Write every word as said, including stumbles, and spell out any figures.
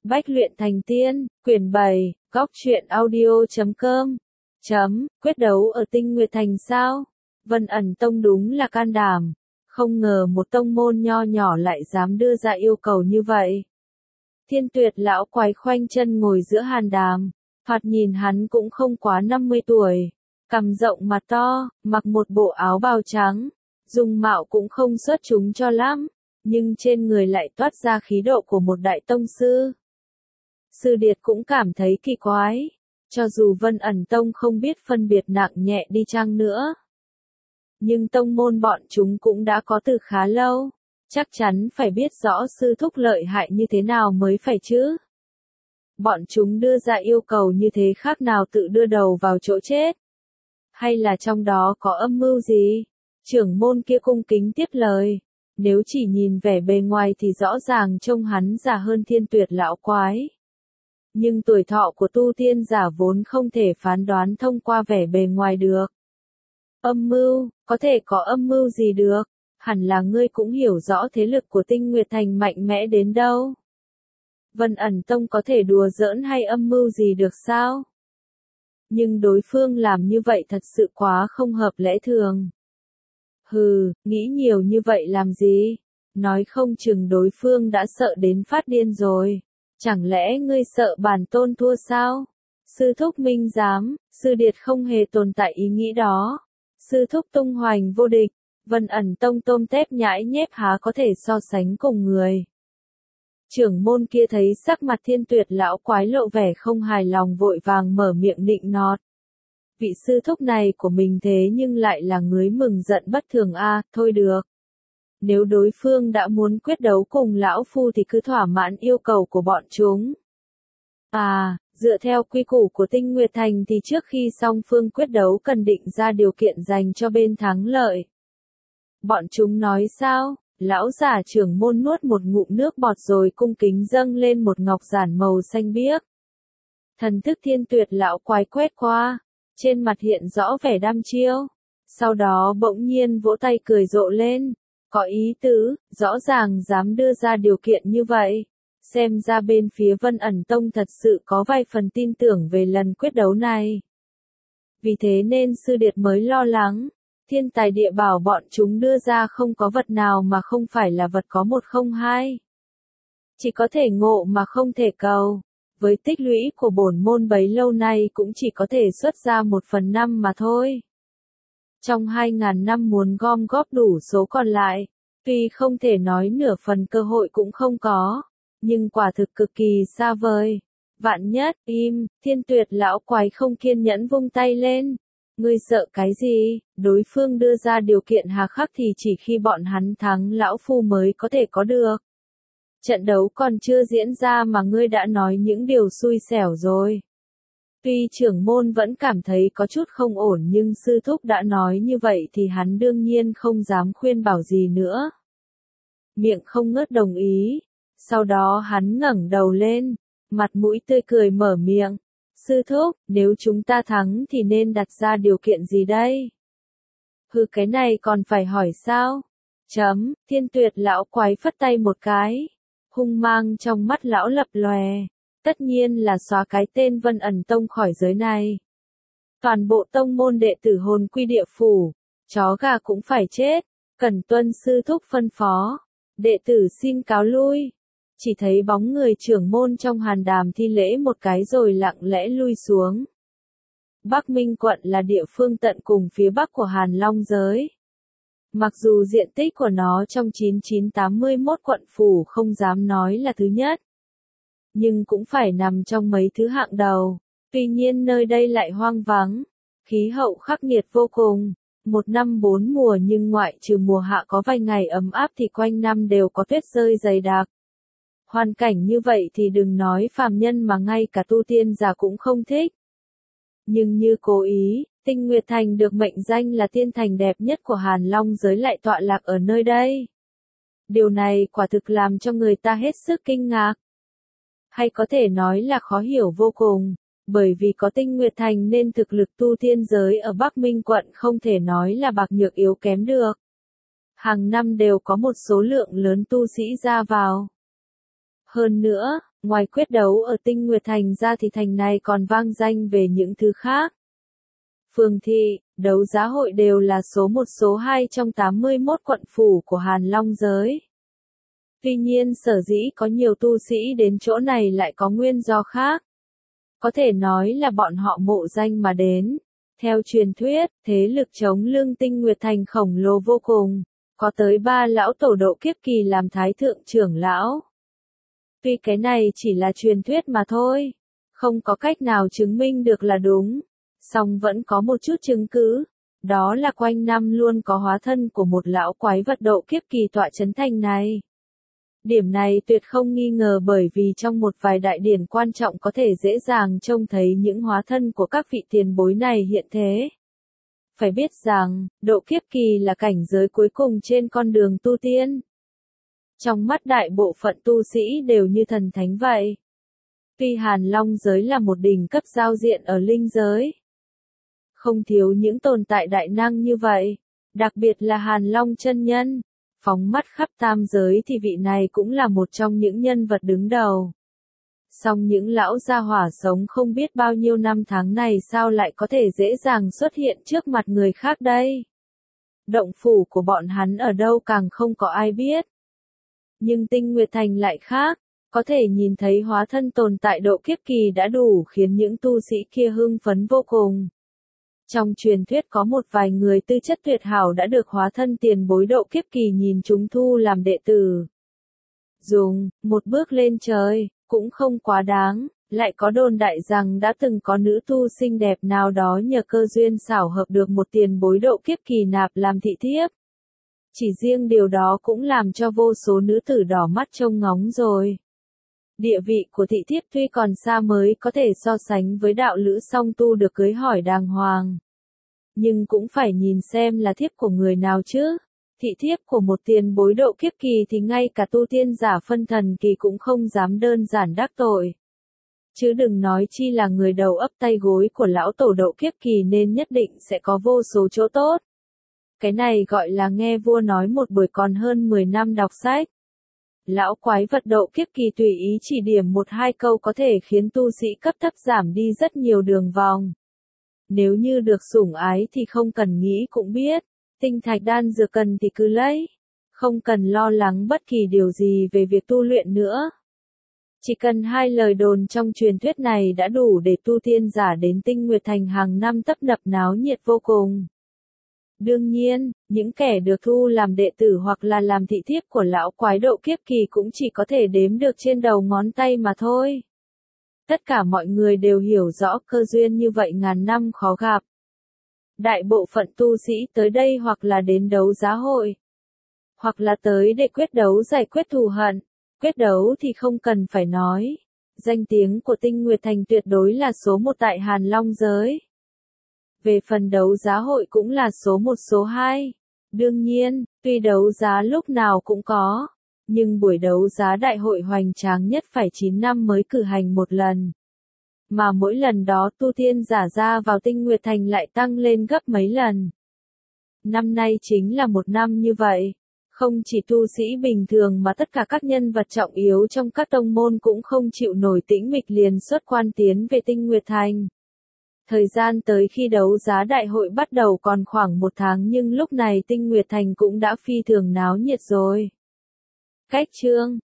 Bách luyện thành tiên, quyển bảy, góc truyện audio chấm com. Chấm, quyết đấu ở Tinh Nguyệt Thành sao? Vân ẩn tông đúng là can đảm. Không ngờ một tông môn nho nhỏ lại dám đưa ra yêu cầu như vậy. Thiên Tuyệt lão quái khoanh chân ngồi giữa hàn đàm. Thoạt nhìn hắn cũng không quá năm mươi tuổi. Cằm rộng mặt to, mặc một bộ áo bào trắng. Dung mạo cũng không xuất chúng cho lắm. Nhưng trên người lại toát ra khí độ của một đại tông sư. Sư Điệt cũng cảm thấy kỳ quái. Cho dù Vân ẩn tông không biết phân biệt nặng nhẹ đi chăng nữa. Nhưng tông môn bọn chúng cũng đã có từ khá lâu. Chắc chắn phải biết rõ sư thúc lợi hại như thế nào mới phải chứ. Bọn chúng đưa ra yêu cầu như thế khác nào tự đưa đầu vào chỗ chết. Hay là trong đó có âm mưu gì? Trưởng môn kia cung kính tiếp lời. Nếu chỉ nhìn vẻ bề ngoài thì rõ ràng trông hắn già hơn Thiên Tuyệt lão quái. Nhưng tuổi thọ của tu tiên giả vốn không thể phán đoán thông qua vẻ bề ngoài được. Âm mưu, có thể có âm mưu gì được? Hẳn là ngươi cũng hiểu rõ thế lực của Tinh Nguyệt Thành mạnh mẽ đến đâu. Vân ẩn tông có thể đùa giỡn hay âm mưu gì được sao? Nhưng đối phương làm như vậy thật sự quá không hợp lẽ thường. Hừ, nghĩ nhiều như vậy làm gì? Nói không chừng đối phương đã sợ đến phát điên rồi. Chẳng lẽ ngươi sợ bản tôn thua sao? Sư thúc minh giám, sư điệt không hề tồn tại ý nghĩ đó. Sư thúc tung hoành vô địch, Vân ẩn tông tôm tép nhãi nhép há có thể so sánh cùng người. Trưởng môn kia thấy sắc mặt Thiên Tuyệt lão quái lộ vẻ không hài lòng vội vàng mở miệng nịnh nọt. Vị sư thúc này của mình thế nhưng lại là ngưới mừng giận bất thường a, à, thôi được. Nếu đối phương đã muốn quyết đấu cùng lão phu thì cứ thỏa mãn yêu cầu của bọn chúng. À, dựa theo quy củ của Tinh Nguyệt Thành thì trước khi song phương quyết đấu cần định ra điều kiện dành cho bên thắng lợi. Bọn chúng nói sao? Lão giả trưởng môn nuốt một ngụm nước bọt rồi cung kính dâng lên một ngọc giản màu xanh biếc. Thần thức Thiên Tuyệt lão quái quét qua, trên mặt hiện rõ vẻ đăm chiêu. Sau đó bỗng nhiên vỗ tay cười rộ lên. Có ý tứ, rõ ràng dám đưa ra điều kiện như vậy. Xem ra bên phía Vân ẩn tông thật sự có vài phần tin tưởng về lần quyết đấu này. Vì thế nên sư điệt mới lo lắng. Thiên tài địa bảo bọn chúng đưa ra không có vật nào mà không phải là vật có một không hai. Chỉ có thể ngộ mà không thể cầu. Với tích lũy của bổn môn bấy lâu nay cũng chỉ có thể xuất ra một phần năm mà thôi. Trong hai ngàn năm muốn gom góp đủ số còn lại, tuy không thể nói nửa phần cơ hội cũng không có, nhưng quả thực cực kỳ xa vời. Vạn nhất, im, Thiên Tuyệt lão quái không kiên nhẫn vung tay lên. Ngươi sợ cái gì? Đối phương đưa ra điều kiện hà khắc thì chỉ khi bọn hắn thắng lão phu mới có thể có được. Trận đấu còn chưa diễn ra mà ngươi đã nói những điều xui xẻo rồi. Tuy trưởng môn vẫn cảm thấy có chút không ổn nhưng sư thúc đã nói như vậy thì hắn đương nhiên không dám khuyên bảo gì nữa. Miệng không ngớt đồng ý. Sau đó hắn ngẩng đầu lên, mặt mũi tươi cười mở miệng. Sư thúc, nếu chúng ta thắng thì nên đặt ra điều kiện gì đây? Hừ, cái này còn phải hỏi sao? Chấm, Thiên Tuyệt lão quái phất tay một cái. Hung mang trong mắt lão lập lòe. Tất nhiên là xóa cái tên Vân ẩn tông khỏi giới này. Toàn bộ tông môn đệ tử hồn quy địa phủ. Chó gà cũng phải chết. Cần tuân sư thúc phân phó. Đệ tử xin cáo lui. Chỉ thấy bóng người trưởng môn trong hàn đàm thi lễ một cái rồi lặng lẽ lui xuống. Bắc Minh quận là địa phương tận cùng phía bắc của Hàn Long giới. Mặc dù diện tích của nó trong chín nghìn chín trăm tám mươi mốt quận phủ không dám nói là thứ nhất. Nhưng cũng phải nằm trong mấy thứ hạng đầu. Tuy nhiên nơi đây lại hoang vắng. Khí hậu khắc nghiệt vô cùng. Một năm bốn mùa nhưng ngoại trừ mùa hạ có vài ngày ấm áp thì quanh năm đều có tuyết rơi dày đặc. Hoàn cảnh như vậy thì đừng nói phàm nhân mà ngay cả tu tiên giả cũng không thích. Nhưng như cố ý, Tinh Nguyệt Thành được mệnh danh là tiên thành đẹp nhất của Hàn Long giới lại tọa lạc ở nơi đây. Điều này quả thực làm cho người ta hết sức kinh ngạc. Hay có thể nói là khó hiểu vô cùng, bởi vì có Tinh Nguyệt Thành nên thực lực tu tiên giới ở Bắc Minh quận không thể nói là bạc nhược yếu kém được. Hàng năm đều có một số lượng lớn tu sĩ ra vào. Hơn nữa, Ngoài quyết đấu ở Tinh Nguyệt Thành ra thì thành này còn vang danh về những thứ khác. Phường thị, đấu giá hội đều là số một số hai trong tám mươi mốt quận phủ của Hàn Long giới. Tuy nhiên sở dĩ có nhiều tu sĩ đến chỗ này lại có nguyên do khác. Có thể nói là bọn họ mộ danh mà đến. Theo truyền thuyết, thế lực chống lưng Tinh Nguyệt Thành khổng lồ vô cùng, có tới ba lão tổ độ kiếp kỳ làm thái thượng trưởng lão. Tuy cái này chỉ là truyền thuyết mà thôi, không có cách nào chứng minh được là đúng, song vẫn có một chút chứng cứ, đó là quanh năm luôn có hóa thân của một lão quái vật độ kiếp kỳ tọa chấn thành này. Điểm này tuyệt không nghi ngờ bởi vì trong một vài đại điển quan trọng có thể dễ dàng trông thấy những hóa thân của các vị tiền bối này hiện thế. Phải biết rằng, độ kiếp kỳ là cảnh giới cuối cùng trên con đường tu tiên. Trong mắt đại bộ phận tu sĩ đều như thần thánh vậy. Tuy Hàn Long giới là một đỉnh cấp giao diện ở linh giới, không thiếu những tồn tại đại năng như vậy, đặc biệt là Hàn Long chân nhân. Phóng mắt khắp tam giới thì vị này cũng là một trong những nhân vật đứng đầu. Song những lão gia hỏa sống không biết bao nhiêu năm tháng này sao lại có thể dễ dàng xuất hiện trước mặt người khác đây? Động phủ của bọn hắn ở đâu càng không có ai biết. Nhưng Tinh Nguyệt Thành lại khác, có thể nhìn thấy hóa thân tồn tại độ kiếp kỳ đã đủ khiến những tu sĩ kia hưng phấn vô cùng. Trong truyền thuyết có một vài người tư chất tuyệt hảo đã được hóa thân tiền bối độ kiếp kỳ nhìn chúng thu làm đệ tử. Dùng, một bước lên trời, cũng không quá đáng, lại có đồn đại rằng đã từng có nữ tu xinh đẹp nào đó nhờ cơ duyên xảo hợp được một tiền bối độ kiếp kỳ nạp làm thị thiếp. Chỉ riêng điều đó cũng làm cho vô số nữ tử đỏ mắt trông ngóng rồi. Địa vị của thị thiếp tuy còn xa mới có thể so sánh với đạo lữ song tu được cưới hỏi đàng hoàng. Nhưng cũng phải nhìn xem là thiếp của người nào chứ. Thị thiếp của một tiền bối độ kiếp kỳ thì ngay cả tu tiên giả phân thần kỳ cũng không dám đơn giản đắc tội. Chứ đừng nói chi là người đầu ấp tay gối của lão tổ độ kiếp kỳ nên nhất định sẽ có vô số chỗ tốt. Cái này gọi là nghe vua nói một buổi còn hơn mười năm đọc sách. Lão quái vật độ kiếp kỳ tùy ý chỉ điểm một hai câu có thể khiến tu sĩ cấp thấp giảm đi rất nhiều đường vòng. Nếu như được sủng ái thì không cần nghĩ cũng biết, tinh thạch đan dược cần thì cứ lấy, không cần lo lắng bất kỳ điều gì về việc tu luyện nữa. Chỉ cần hai lời đồn trong truyền thuyết này đã đủ để tu tiên giả đến Tinh Nguyệt Thành hàng năm tấp nập náo nhiệt vô cùng. Đương nhiên, những kẻ được thu làm đệ tử hoặc là làm thị thiếp của lão quái độ kiếp kỳ cũng chỉ có thể đếm được trên đầu ngón tay mà thôi. Tất cả mọi người đều hiểu rõ cơ duyên như vậy ngàn năm khó gặp. Đại bộ phận tu sĩ tới đây hoặc là đến đấu giá hội, hoặc là tới để quyết đấu giải quyết thù hận. Quyết đấu thì không cần phải nói. Danh tiếng của Tinh Nguyệt Thành tuyệt đối là số một tại Hàn Long giới. Về phần đấu giá hội cũng là số một số hai. Đương nhiên, tuy đấu giá lúc nào cũng có, nhưng buổi đấu giá đại hội hoành tráng nhất phải chín năm mới cử hành một lần. Mà mỗi lần đó tu tiên giả ra vào Tinh Nguyệt Thành lại tăng lên gấp mấy lần. Năm nay chính là một năm như vậy. Không chỉ tu sĩ bình thường mà tất cả các nhân vật trọng yếu trong các tông môn cũng không chịu nổi tĩnh mịch liền xuất quan tiến về Tinh Nguyệt Thành. Thời gian tới khi đấu giá đại hội bắt đầu còn khoảng một tháng nhưng lúc này Tinh Nguyệt Thành cũng đã phi thường náo nhiệt rồi. Cách chương